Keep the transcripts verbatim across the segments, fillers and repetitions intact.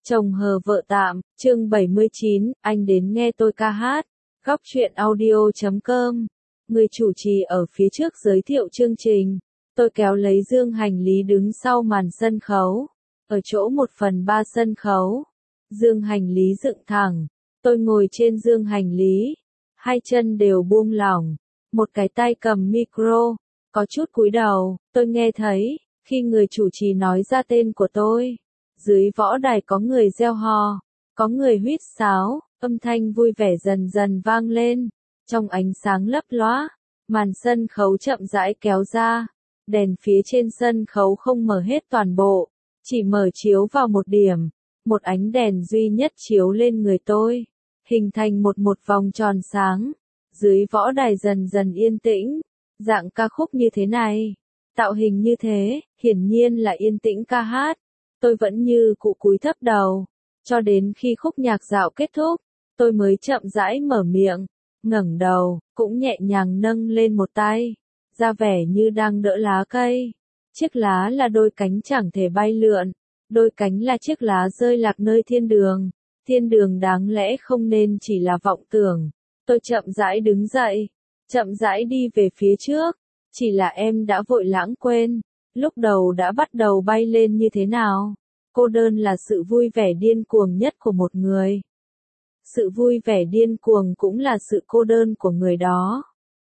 Chồng hờ vợ tạm, chương bảy mươi chín, anh đến nghe tôi ca hát. Góc truyện audio chấm com. Người chủ trì ở phía trước giới thiệu chương trình. Tôi kéo lấy dương hành lý đứng sau màn sân khấu. Ở chỗ một phần ba sân khấu. Dương hành lý dựng thẳng. Tôi ngồi trên dương hành lý. Hai chân đều buông lỏng. Một cái tay cầm micro. Có chút cúi đầu, tôi nghe thấy, khi người chủ trì nói ra tên của tôi. Dưới võ đài có người reo hò, có người huýt sáo, âm thanh vui vẻ dần dần vang lên. Trong ánh sáng lấp lóa, màn sân khấu chậm rãi kéo ra. Đèn phía trên sân khấu không mở hết toàn bộ, chỉ mở chiếu vào một điểm. Một ánh đèn duy nhất chiếu lên người tôi, hình thành một một vòng tròn sáng. Dưới võ đài dần dần yên tĩnh, dạng ca khúc như thế này, tạo hình như thế, hiển nhiên là yên tĩnh ca hát. Tôi vẫn như cụ cúi thấp đầu, cho đến khi khúc nhạc dạo kết thúc, tôi mới chậm rãi mở miệng, ngẩng đầu, cũng nhẹ nhàng nâng lên một tay, ra vẻ như đang đỡ lá cây. Chiếc lá là đôi cánh chẳng thể bay lượn, đôi cánh là chiếc lá rơi lạc nơi thiên đường. Thiên đường đáng lẽ không nên chỉ là vọng tưởng. Tôi chậm rãi đứng dậy, chậm rãi đi về phía trước, chỉ là em đã vội lãng quên. Lúc đầu đã bắt đầu bay lên như thế nào? Cô đơn là sự vui vẻ điên cuồng nhất của một người. Sự vui vẻ điên cuồng cũng là sự cô đơn của người đó.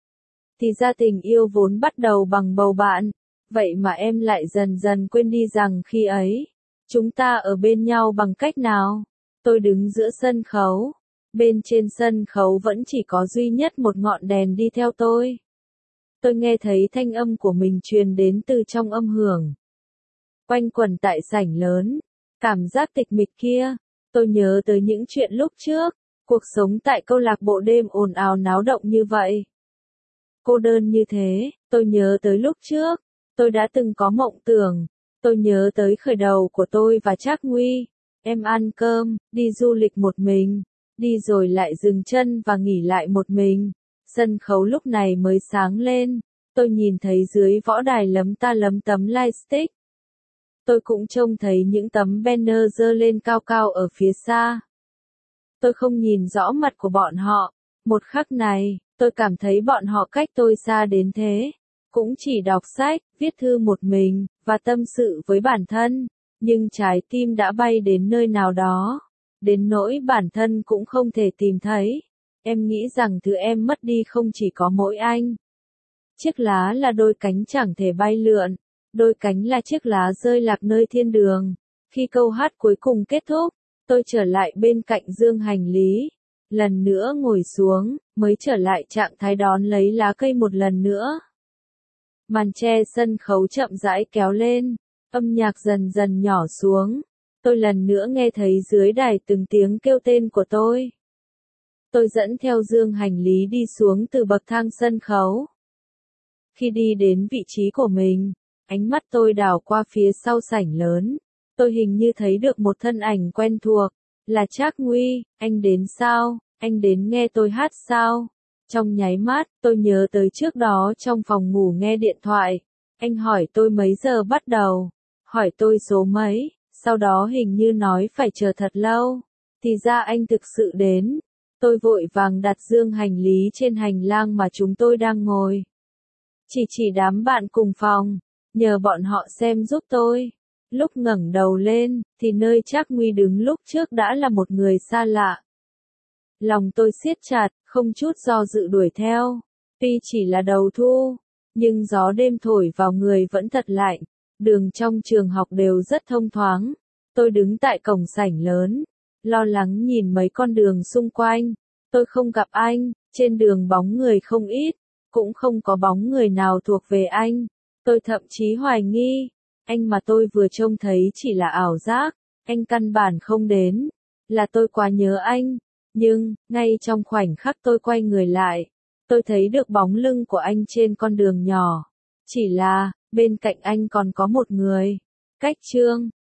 Thì ra tình yêu vốn bắt đầu bằng bầu bạn, vậy mà em lại dần dần quên đi rằng khi ấy, chúng ta ở bên nhau bằng cách nào? Tôi đứng giữa sân khấu, bên trên sân khấu vẫn chỉ có duy nhất một ngọn đèn đi theo tôi. Tôi nghe thấy thanh âm của mình truyền đến từ trong âm hưởng, quanh quẩn tại sảnh lớn. Cảm giác tịch mịch kia, tôi nhớ tới những chuyện lúc trước, cuộc sống tại câu lạc bộ đêm ồn ào náo động như vậy. Cô đơn như thế, tôi nhớ tới lúc trước, tôi đã từng có mộng tưởng, tôi nhớ tới khởi đầu của tôi và Trác Nguy. Em ăn cơm, đi du lịch một mình, đi rồi lại dừng chân và nghỉ lại một mình. Sân khấu lúc này mới sáng lên, tôi nhìn thấy dưới võ đài lấm ta lấm tấm lightstick. Tôi cũng trông thấy những tấm banner dơ lên cao cao ở phía xa. Tôi không nhìn rõ mặt của bọn họ. Một khắc này, tôi cảm thấy bọn họ cách tôi xa đến thế. Cũng chỉ đọc sách, viết thư một mình, và tâm sự với bản thân. Nhưng trái tim đã bay đến nơi nào đó. Đến nỗi bản thân cũng không thể tìm thấy. Em nghĩ rằng thứ em mất đi không chỉ có mỗi anh. Chiếc lá là đôi cánh chẳng thể bay lượn. Đôi cánh là chiếc lá rơi lạc nơi thiên đường. Khi câu hát cuối cùng kết thúc, tôi trở lại bên cạnh dương hành lý. Lần nữa ngồi xuống, mới trở lại trạng thái đón lấy lá cây một lần nữa. Màn che sân khấu chậm rãi kéo lên, âm nhạc dần dần nhỏ xuống. Tôi lần nữa nghe thấy dưới đài từng tiếng kêu tên của tôi. Tôi dẫn theo dương hành lý đi xuống từ bậc thang sân khấu. Khi đi đến vị trí của mình, ánh mắt tôi đảo qua phía sau sảnh lớn. Tôi hình như thấy được một thân ảnh quen thuộc. Là Trác Nguy. Anh đến sao? Anh đến nghe tôi hát sao? Trong nháy mắt, tôi nhớ tới trước đó trong phòng ngủ nghe điện thoại. Anh hỏi tôi mấy giờ bắt đầu. Hỏi tôi số mấy. Sau đó hình như nói phải chờ thật lâu. Thì ra anh thực sự đến. Tôi vội vàng đặt dương hành lý trên hành lang mà chúng tôi đang ngồi. Chỉ chỉ đám bạn cùng phòng. Nhờ bọn họ xem giúp tôi. Lúc ngẩng đầu lên, thì nơi Trác Nguy đứng lúc trước đã là một người xa lạ. Lòng tôi siết chặt, không chút do dự đuổi theo. Tuy chỉ là đầu thu, nhưng gió đêm thổi vào người vẫn thật lạnh. Đường trong trường học đều rất thông thoáng. Tôi đứng tại cổng sảnh lớn, lo lắng nhìn mấy con đường xung quanh. Tôi không gặp anh, trên đường bóng người không ít, cũng không có bóng người nào thuộc về anh. Tôi thậm chí hoài nghi, anh mà tôi vừa trông thấy chỉ là ảo giác, anh căn bản không đến, là tôi quá nhớ anh. Nhưng, ngay trong khoảnh khắc tôi quay người lại, tôi thấy được bóng lưng của anh trên con đường nhỏ. Chỉ là, bên cạnh anh còn có một người. Cách chương